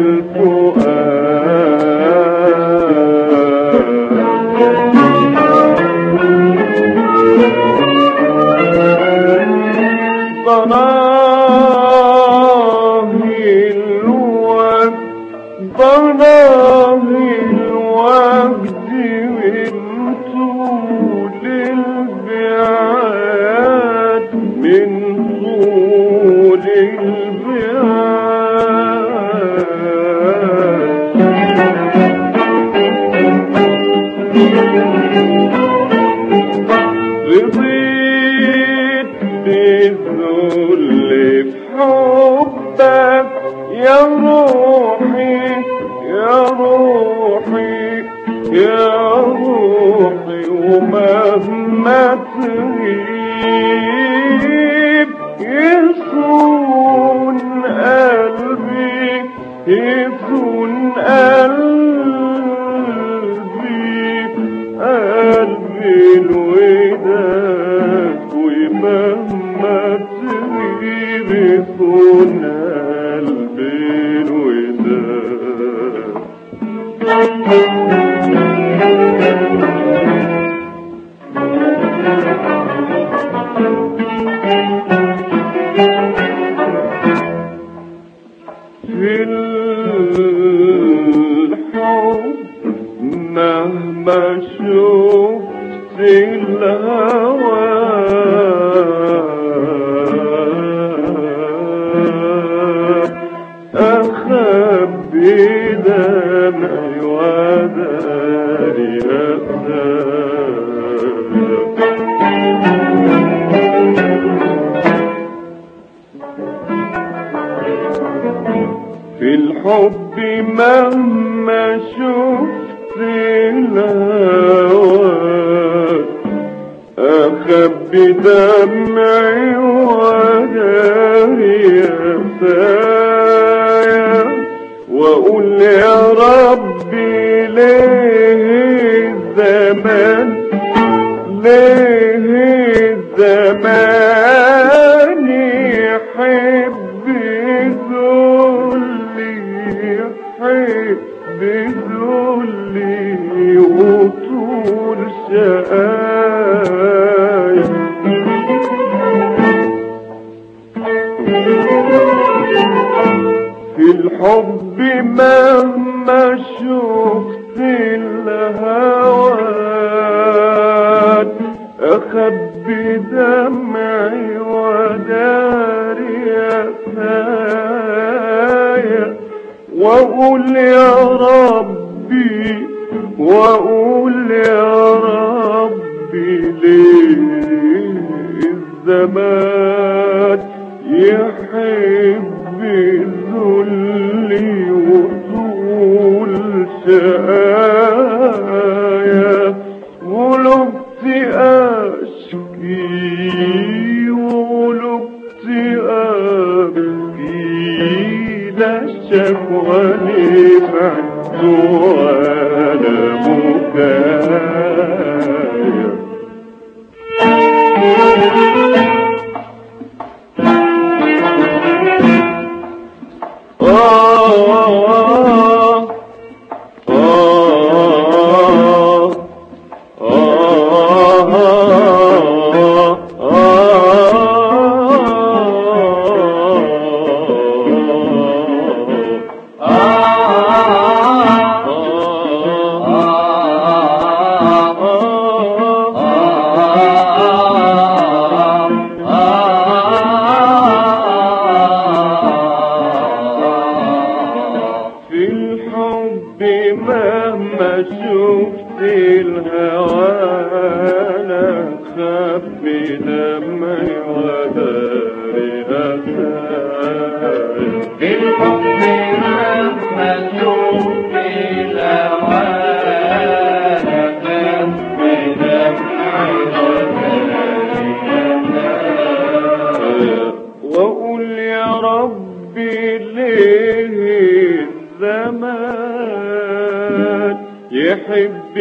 يحب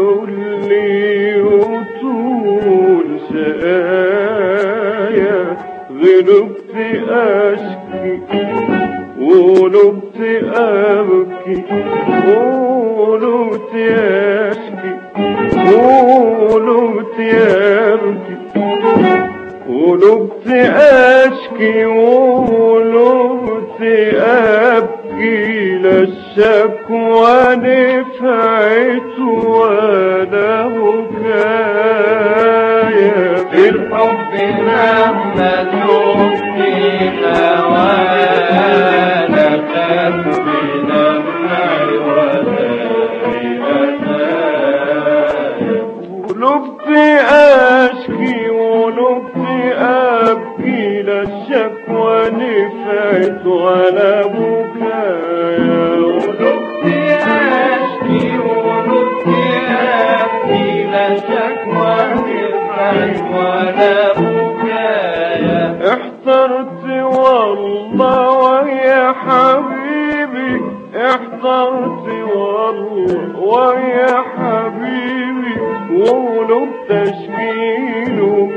ذلي وطول شقايا غلبت أشكي ولبت أبكي قلت أشكي قلت أبكي قلت أشكي قلت أبكي لا الشكوى نفعت ولا بكايا في الحب مهما تبكينا ولا خاف بدمع ولا بأسايا قلت أشكي قلت أبكي لا الشكوى نفعت ولا بكايا قلت أشكي قلت أبكي لا شكوى نفعت ولا بكايا احترت والله ويا حبيبي احترت والله ويا حبيبي وقلوب تشكيل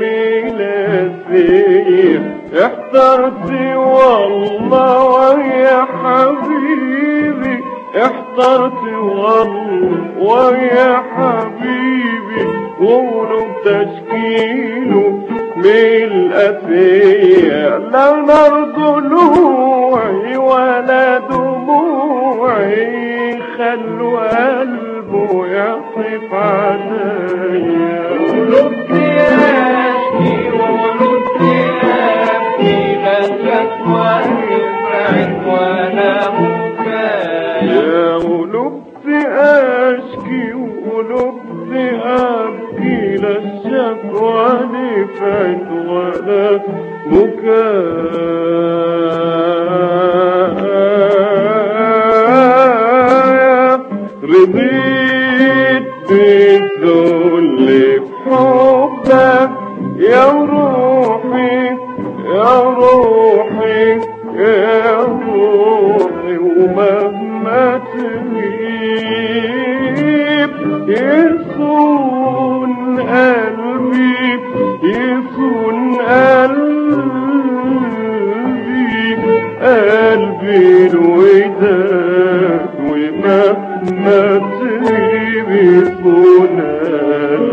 بلاسية احترت والله ويا حبيبي احترت والله ويا حبيبي وقلوب تشكيل بالأسية لا نار ضلوعي ولا دموعي خلوا قلبه يطيب عليا قلت أشكي وقلت أبكي لا شكوى نفعت ولا بكايا قلت أشكي وقلت أبكي لا الشكوى نفعت ولا بكايا رضيت بالذل بحبك يا روحي يا روحي يا روحي ومهما تغيب يصون قلبي يصون قلبي الوداد ومهما تغيب يصون قلبي